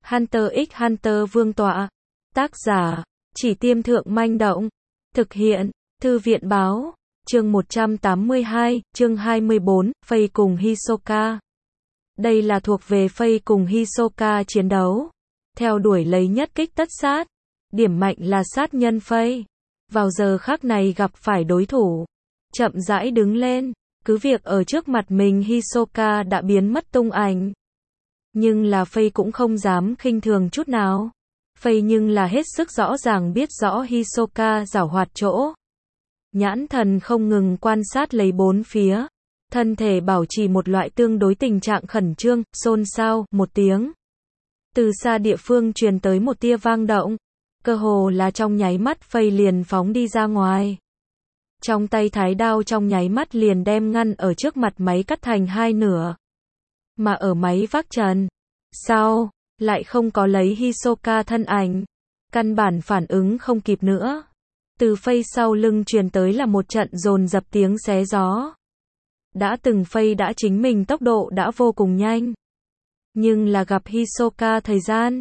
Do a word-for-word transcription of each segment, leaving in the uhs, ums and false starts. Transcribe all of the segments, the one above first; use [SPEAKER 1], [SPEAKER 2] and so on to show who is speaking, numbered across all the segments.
[SPEAKER 1] Hunter x Hunter Vương tọa. Tác giả, Chỉ Tiêm Thượng Manh Động. Thực hiện, Thư viện Báo. Chương một trăm tám mươi hai, chương hai mươi bốn, Faye cùng Hisoka. Đây là thuộc về Faye cùng Hisoka chiến đấu. Theo đuổi lấy nhất kích tất sát. Điểm mạnh là sát nhân Faye. Vào giờ khắc này gặp phải đối thủ. Chậm rãi đứng lên. Cứ việc ở trước mặt mình Hisoka đã biến mất tung ảnh. Nhưng là Faye cũng không dám khinh thường chút nào. Faye nhưng là hết sức rõ ràng biết rõ Hisoka giảo hoạt chỗ. Nhãn thần không ngừng quan sát lấy bốn phía. Thân thể bảo trì một loại tương đối tình trạng khẩn trương, xôn xao, một tiếng. Từ xa địa phương truyền tới một tia vang động. Cơ hồ là trong nháy mắt Faye liền phóng đi ra ngoài. Trong tay thái đao trong nháy mắt liền đem ngăn ở trước mặt máy cắt thành hai nửa. Mà ở máy vác trần. Sau, lại không có lấy Hisoka thân ảnh. Căn bản phản ứng không kịp nữa. Từ Faye sau lưng truyền tới là một trận dồn dập tiếng xé gió. Đã từng Faye đã chính mình tốc độ đã vô cùng nhanh. Nhưng là gặp Hisoka thời gian.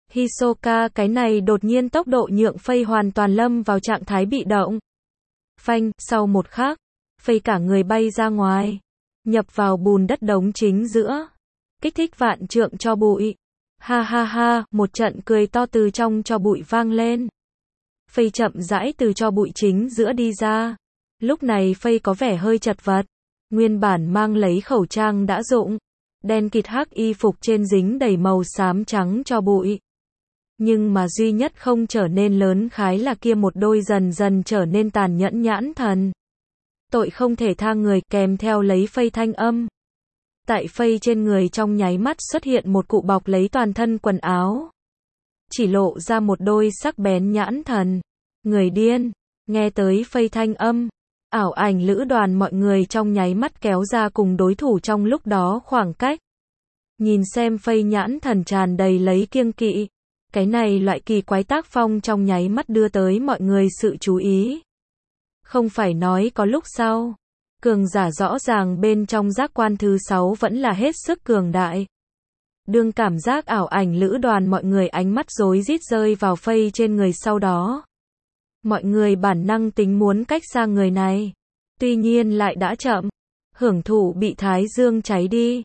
[SPEAKER 1] Hisoka cái này đột nhiên tốc độ nhượng Faye hoàn toàn lâm vào trạng thái bị động. Phanh, sau một khắc, Faye cả người bay ra ngoài. Nhập vào bùn đất đống chính giữa. Kích thích vạn trượng cho bụi. Ha ha ha, một trận cười to từ trong cho bụi vang lên. Faye chậm rãi từ cho bụi chính giữa đi ra. Lúc này Faye có vẻ hơi chật vật. Nguyên bản mang lấy khẩu trang đã rụng. Đen kịt hắc y phục trên dính đầy màu xám trắng cho bụi. Nhưng mà duy nhất không trở nên lớn khái là kia một đôi dần dần trở nên tàn nhẫn nhãn thần. Tội không thể tha người kèm theo lấy Faye thanh âm. Tại Faye trên người trong nháy mắt xuất hiện một cụ bọc lấy toàn thân quần áo. Chỉ lộ ra một đôi sắc bén nhãn thần. Người điên. Nghe tới Faye thanh âm. Ảo ảnh lữ đoàn mọi người trong nháy mắt kéo ra cùng đối thủ trong lúc đó khoảng cách. Nhìn xem Faye nhãn thần tràn đầy lấy kiêng kỵ. Cái này loại kỳ quái tác phong trong nháy mắt đưa tới mọi người sự chú ý. Không phải nói có lúc sau. Cường giả rõ ràng bên trong giác quan thứ sáu vẫn là hết sức cường đại. Đương cảm giác ảo ảnh lữ đoàn mọi người ánh mắt rối rít rơi vào Faye trên người sau đó. Mọi người bản năng tính muốn cách xa người này. Tuy nhiên lại đã chậm. Hưởng thụ bị thái dương cháy đi.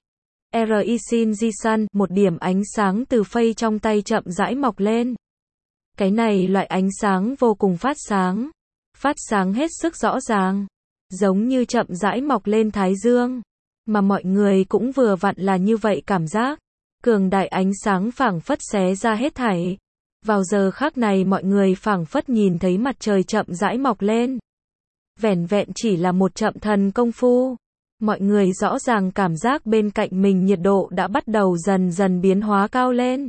[SPEAKER 1] Risin Jisan, một điểm ánh sáng từ Faye trong tay chậm rãi mọc lên. Cái này loại ánh sáng vô cùng phát sáng. Phát sáng hết sức rõ ràng. Giống như chậm rãi mọc lên thái dương. Mà mọi người cũng vừa vặn là như vậy cảm giác. Cường đại ánh sáng phảng phất xé ra hết thảy. Vào giờ khắc này mọi người phảng phất nhìn thấy mặt trời chậm rãi mọc lên. Vẻn vẹn chỉ là một chậm thần công phu. Mọi người rõ ràng cảm giác bên cạnh mình nhiệt độ đã bắt đầu dần dần biến hóa cao lên.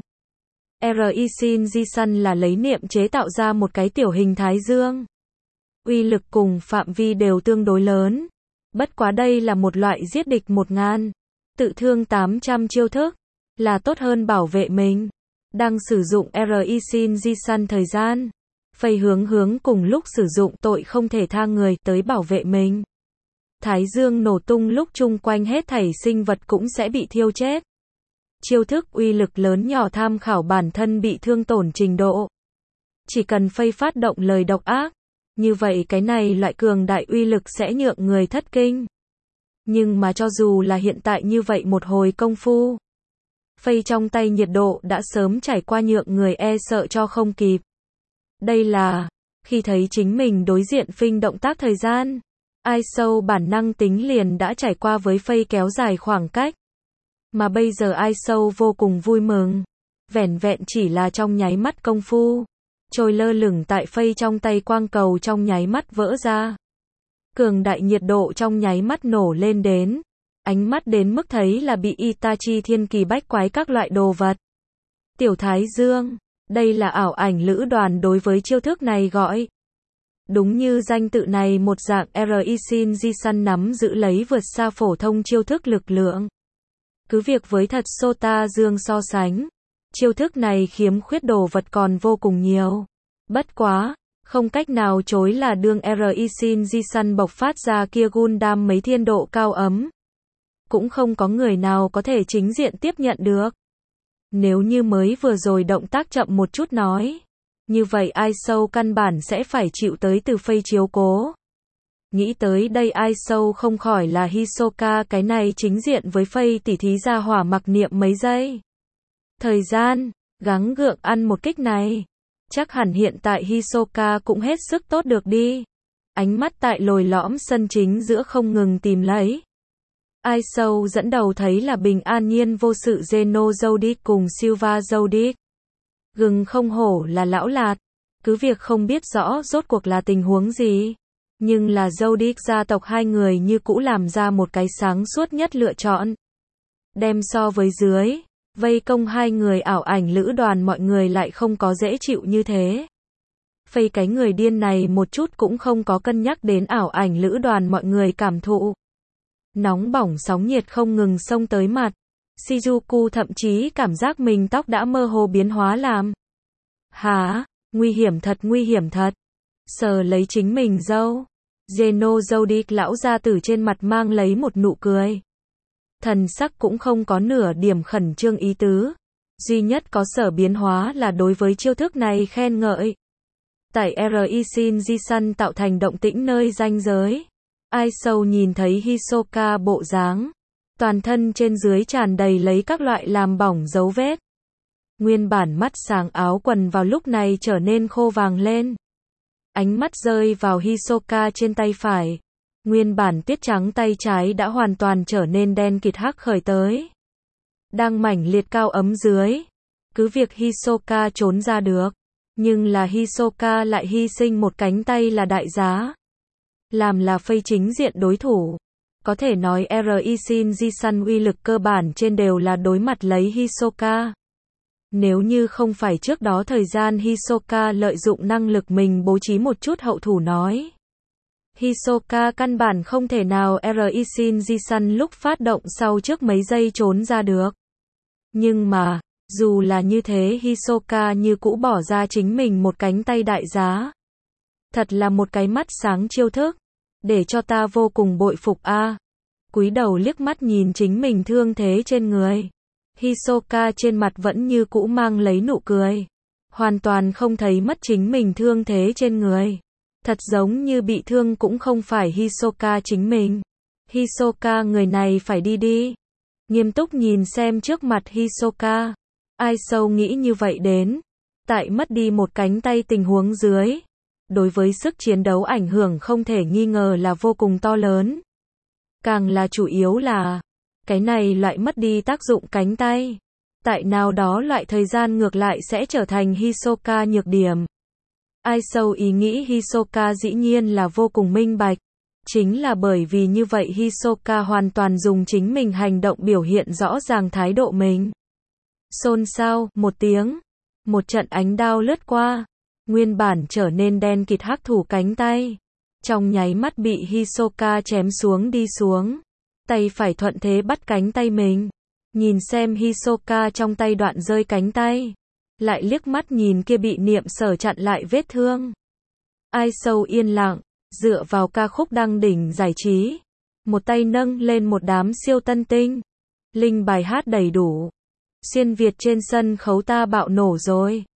[SPEAKER 1] Risin Jisan là lấy niệm chế tạo ra một cái tiểu hình thái dương. Uy lực cùng phạm vi đều tương đối lớn. Bất quá đây là một loại giết địch một ngàn. Tự thương tám trăm chiêu thức. Là tốt hơn bảo vệ mình. Đang sử dụng Risin Jisan thời gian. Faye hướng hướng cùng lúc sử dụng tội không thể tha người tới bảo vệ mình. Thái dương nổ tung lúc chung quanh hết thảy sinh vật cũng sẽ bị thiêu chết. Chiêu thức uy lực lớn nhỏ tham khảo bản thân bị thương tổn trình độ. Chỉ cần Faye phát động lời độc ác. Như vậy cái này loại cường đại uy lực sẽ nhượng người thất kinh. Nhưng mà cho dù là hiện tại như vậy một hồi công phu. Faye trong tay nhiệt độ đã sớm trải qua nhượng người e sợ cho không kịp. Đây là, khi thấy chính mình đối diện phinh động tác thời gian. Ai sâu bản năng tính liền đã trải qua với Faye kéo dài khoảng cách. Mà bây giờ ai sâu vô cùng vui mừng. Vẻn vẹn chỉ là trong nháy mắt công phu. Trôi lơ lửng tại Faye trong tay quang cầu trong nháy mắt vỡ ra. Cường đại nhiệt độ trong nháy mắt nổ lên đến. Ánh mắt đến mức thấy là bị Itachi thiên kỳ bách quái các loại đồ vật. Tiểu Thái Dương. Đây là ảo ảnh lữ đoàn đối với chiêu thức này gọi. Đúng như danh tự này một dạng Risin Jisan nắm giữ lấy vượt xa phổ thông chiêu thức lực lượng. Cứ việc với thật Sota Dương so sánh. Chiêu thức này khiếm khuyết đồ vật còn vô cùng nhiều. Bất quá, không cách nào chối là đương Risin Jisan bộc phát ra kia Gundam mấy thiên độ cao ấm. Cũng không có người nào có thể chính diện tiếp nhận được. Nếu như mới vừa rồi động tác chậm một chút nói, như vậy Ai Sâu căn bản sẽ phải chịu tới từ Phây chiếu cố. Nghĩ tới đây Ai Sâu không khỏi là Hisoka cái này chính diện với Phây tỉ thí ra hỏa mặc niệm mấy giây. Thời gian, gắng gượng ăn một kích này. Chắc hẳn hiện tại Hisoka cũng hết sức tốt được đi. Ánh mắt tại lồi lõm sân chính giữa không ngừng tìm lấy. Ai Sâu dẫn đầu thấy là bình an nhiên vô sự Zeno Zodic cùng Silva Zodic. Gừng không hổ là lão lạt. Cứ việc không biết rõ rốt cuộc là tình huống gì. Nhưng là Zodic gia tộc hai người như cũ làm ra một cái sáng suốt nhất lựa chọn. Đem so với dưới, vây công hai người ảo ảnh lữ đoàn mọi người lại không có dễ chịu như thế. Phây cái người điên này một chút cũng không có cân nhắc đến ảo ảnh lữ đoàn mọi người cảm thụ. Nóng bỏng sóng nhiệt không ngừng xông tới mặt. Shizuku thậm chí cảm giác mình tóc đã mơ hồ biến hóa làm. Hả? Nguy hiểm thật, nguy hiểm thật. Sờ lấy chính mình râu. Zeno Zodic lão gia tử trên mặt mang lấy một nụ cười. Thần sắc cũng không có nửa điểm khẩn trương ý tứ. Duy nhất có sở biến hóa là đối với chiêu thức này khen ngợi. Tại R I Shin Jisan tạo thành động tĩnh nơi ranh giới. Ai Sâu nhìn thấy Hisoka bộ dáng. Toàn thân trên dưới tràn đầy lấy các loại làm bỏng dấu vết. Nguyên bản mắt sáng áo quần vào lúc này trở nên khô vàng lên. Ánh mắt rơi vào Hisoka trên tay phải. Nguyên bản tuyết trắng tay trái đã hoàn toàn trở nên đen kịt hắc khởi tới. Đang mảnh liệt cao ấm dưới. Cứ việc Hisoka trốn ra được. Nhưng là Hisoka lại hy sinh một cánh tay là đại giá. Làm là Phây chính diện đối thủ. Có thể nói R I Shin Jisan uy lực cơ bản trên đều là đối mặt lấy Hisoka. Nếu như không phải trước đó thời gian Hisoka lợi dụng năng lực mình bố trí một chút hậu thủ nói. Hisoka căn bản không thể nào R I Shin Jisan lúc phát động sau trước mấy giây trốn ra được. Nhưng mà, dù là như thế Hisoka như cũ bỏ ra chính mình một cánh tay đại giá. Thật là một cái mắt sáng chiêu thức. Để cho ta vô cùng bội phục a. À. Cúi đầu liếc mắt nhìn chính mình thương thế trên người. Hisoka trên mặt vẫn như cũ mang lấy nụ cười. Hoàn toàn không thấy mất chính mình thương thế trên người. Thật giống như bị thương cũng không phải Hisoka chính mình. Hisoka người này phải đi đi. Nghiêm túc nhìn xem trước mặt Hisoka. Ai Sâu nghĩ như vậy đến. Tại mất đi một cánh tay tình huống dưới. Đối với sức chiến đấu ảnh hưởng không thể nghi ngờ là vô cùng to lớn. Càng là chủ yếu là, cái này loại mất đi tác dụng cánh tay. Tại nào đó loại thời gian ngược lại sẽ trở thành Hisoka nhược điểm. Ai Sâu ý nghĩ Hisoka dĩ nhiên là vô cùng minh bạch. Chính là bởi vì như vậy Hisoka hoàn toàn dùng chính mình hành động biểu hiện rõ ràng thái độ mình. Xôn xao, một tiếng. Một trận ánh đao lướt qua. Nguyên bản trở nên đen kịt hắc thủ cánh tay. Trong nháy mắt bị Hisoka chém xuống đi xuống. Tay phải thuận thế bắt cánh tay mình. Nhìn xem Hisoka trong tay đoạn rơi cánh tay. Lại liếc mắt nhìn kia bị niệm sở chặn lại vết thương. Ai Sâu yên lặng, dựa vào ca khúc đăng đỉnh giải trí. Một tay nâng lên một đám siêu tân tinh. Linh bài hát đầy đủ. Xuyên Việt trên sân khấu ta bạo nổ rồi.